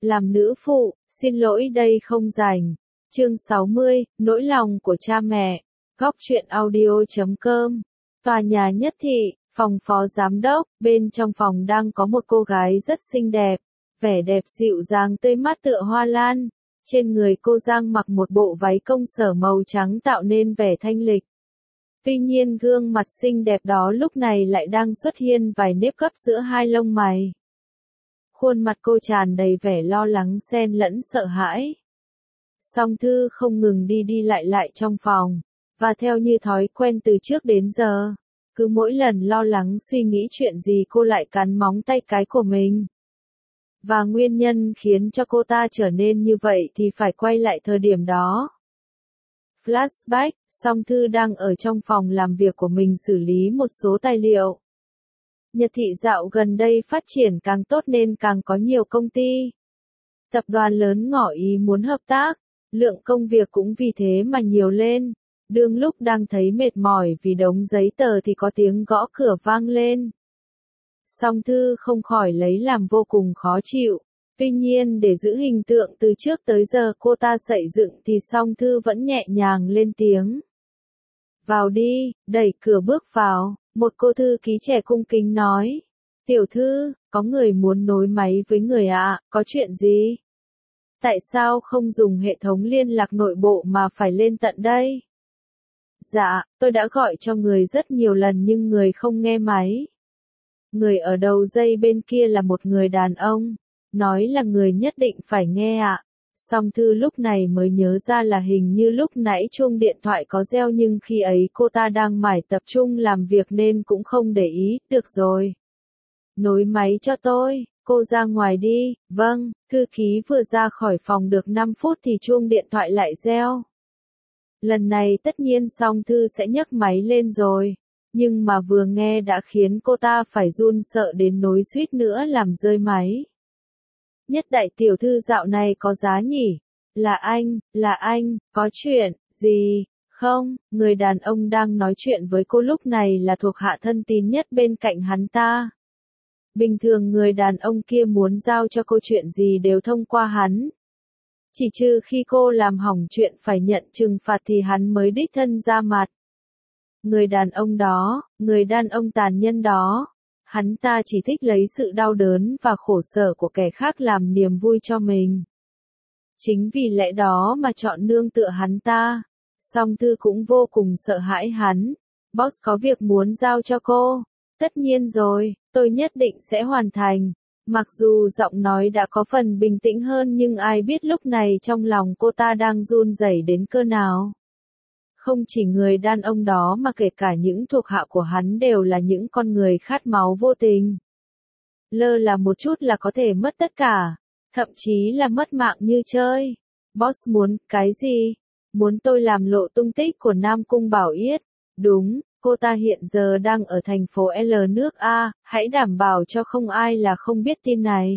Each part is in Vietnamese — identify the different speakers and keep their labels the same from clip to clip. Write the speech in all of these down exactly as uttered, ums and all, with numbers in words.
Speaker 1: Làm nữ phụ, xin lỗi đây không rảnh. Chương sáu mươi, nỗi lòng của cha mẹ. Góc truyện audio chấm com. Tòa nhà Nhất Thị, phòng phó giám đốc, bên trong phòng đang có một cô gái rất xinh đẹp, vẻ đẹp dịu dàng tươi mát tựa hoa lan. Trên người cô Giang mặc một bộ váy công sở màu trắng tạo nên vẻ thanh lịch. Tuy nhiên gương mặt xinh đẹp đó lúc này lại đang xuất hiện vài nếp gấp giữa hai lông mày. Khuôn mặt cô tràn đầy vẻ lo lắng xen lẫn sợ hãi. Song Thư không ngừng đi đi lại lại trong phòng, và theo như thói quen từ trước đến giờ, cứ mỗi lần lo lắng suy nghĩ chuyện gì cô lại cắn móng tay cái của mình. Và nguyên nhân khiến cho cô ta trở nên như vậy thì phải quay lại thời điểm đó. Flashback, Song Thư đang ở trong phòng làm việc của mình xử lý một số tài liệu. Nhật Thị dạo gần đây phát triển càng tốt nên càng có nhiều công ty. Tập đoàn lớn ngỏ ý muốn hợp tác, lượng công việc cũng vì thế mà nhiều lên. Đương lúc đang thấy mệt mỏi vì đống giấy tờ thì có tiếng gõ cửa vang lên. Song Thư không khỏi lấy làm vô cùng khó chịu. Tuy nhiên để giữ hình tượng từ trước tới giờ cô ta xây dựng thì Song Thư vẫn nhẹ nhàng lên tiếng. Vào đi, đẩy cửa bước vào, một cô thư ký trẻ cung kính nói. Tiểu thư, có người muốn nối máy với người ạ, có chuyện gì? Tại sao không dùng hệ thống liên lạc nội bộ mà phải lên tận đây? Dạ, tôi đã gọi cho người rất nhiều lần nhưng người không nghe máy. Người ở đầu dây bên kia là một người đàn ông, nói là người nhất định phải nghe ạ. Song Thư lúc này mới nhớ ra là hình như lúc nãy chuông điện thoại có reo nhưng khi ấy cô ta đang mải tập trung làm việc nên cũng không để ý, được rồi. Nối máy cho tôi, cô ra ngoài đi, vâng, thư ký vừa ra khỏi phòng được năm phút thì chuông điện thoại lại reo. Lần này tất nhiên Song Thư sẽ nhấc máy lên rồi, nhưng mà vừa nghe đã khiến cô ta phải run sợ đến nỗi suýt nữa làm rơi máy. Nhất đại tiểu thư dạo này có giá nhỉ? Là anh, là anh, có chuyện, gì? Không, người đàn ông đang nói chuyện với cô lúc này là thuộc hạ thân tín nhất bên cạnh hắn ta. Bình thường người đàn ông kia muốn giao cho cô chuyện gì đều thông qua hắn. Chỉ trừ khi cô làm hỏng chuyện phải nhận trừng phạt thì hắn mới đích thân ra mặt. Người đàn ông đó, người đàn ông tàn nhẫn đó. Hắn ta chỉ thích lấy sự đau đớn và khổ sở của kẻ khác làm niềm vui cho mình. Chính vì lẽ đó mà chọn nương tựa hắn ta. Song Thư cũng vô cùng sợ hãi hắn. Boss có việc muốn giao cho cô. Tất nhiên rồi, tôi nhất định sẽ hoàn thành. Mặc dù giọng nói đã có phần bình tĩnh hơn nhưng ai biết lúc này trong lòng cô ta đang run rẩy đến cỡ nào. Không chỉ người đàn ông đó mà kể cả những thuộc hạ của hắn đều là những con người khát máu vô tình. Lơ là một chút là có thể mất tất cả, thậm chí là mất mạng như chơi. Boss muốn, cái gì? Muốn tôi làm lộ tung tích của Nam Cung Bảo Yết? Đúng, cô ta hiện giờ đang ở thành phố L nước A, hãy đảm bảo cho không ai là không biết tin này.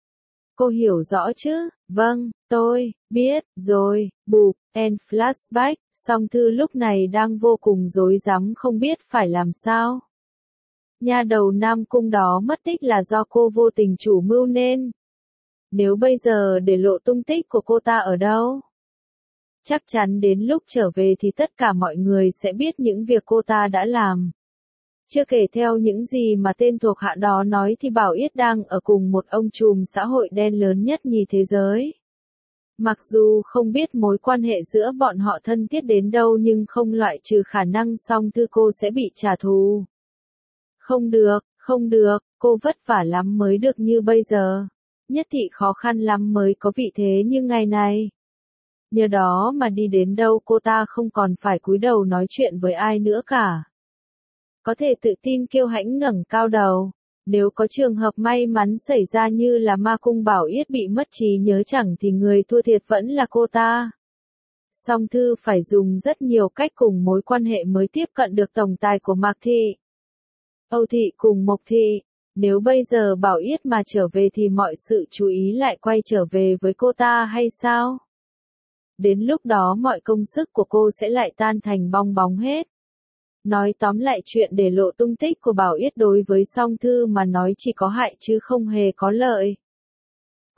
Speaker 1: Cô hiểu rõ chứ? Vâng, tôi, biết, rồi, bụp, and flashback, Song Thư lúc này đang vô cùng rối rắm không biết phải làm sao. Nha đầu Nam Cung đó mất tích là do cô vô tình chủ mưu nên. Nếu bây giờ để lộ tung tích của cô ta ở đâu? Chắc chắn đến lúc trở về thì tất cả mọi người sẽ biết những việc cô ta đã làm. Chưa kể theo những gì mà tên thuộc hạ đó nói thì Bảo Yết đang ở cùng một ông trùm xã hội đen lớn nhất nhì thế giới. Mặc dù không biết mối quan hệ giữa bọn họ thân thiết đến đâu nhưng không loại trừ khả năng Song Thư cô sẽ bị trả thù. Không được, không được, cô vất vả lắm mới được như bây giờ. Nhất Thị khó khăn lắm mới có vị thế như ngày này. Nhờ đó mà đi đến đâu cô ta không còn phải cúi đầu nói chuyện với ai nữa cả. Có thể tự tin kiêu hãnh ngẩng cao đầu. Nếu có trường hợp may mắn xảy ra như là Ma Cung Bảo Yết bị mất trí nhớ chẳng thì người thua thiệt vẫn là cô ta. Song Thư phải dùng rất nhiều cách cùng mối quan hệ mới tiếp cận được tổng tài của Mạc Thị, Âu Thị cùng Mộc Thị. Nếu bây giờ Bảo Yết mà trở về thì mọi sự chú ý lại quay trở về với cô ta hay sao? Đến lúc đó mọi công sức của cô sẽ lại tan thành bong bóng hết. Nói tóm lại chuyện để lộ tung tích của Bảo Yết đối với Song Thư mà nói chỉ có hại chứ không hề có lợi.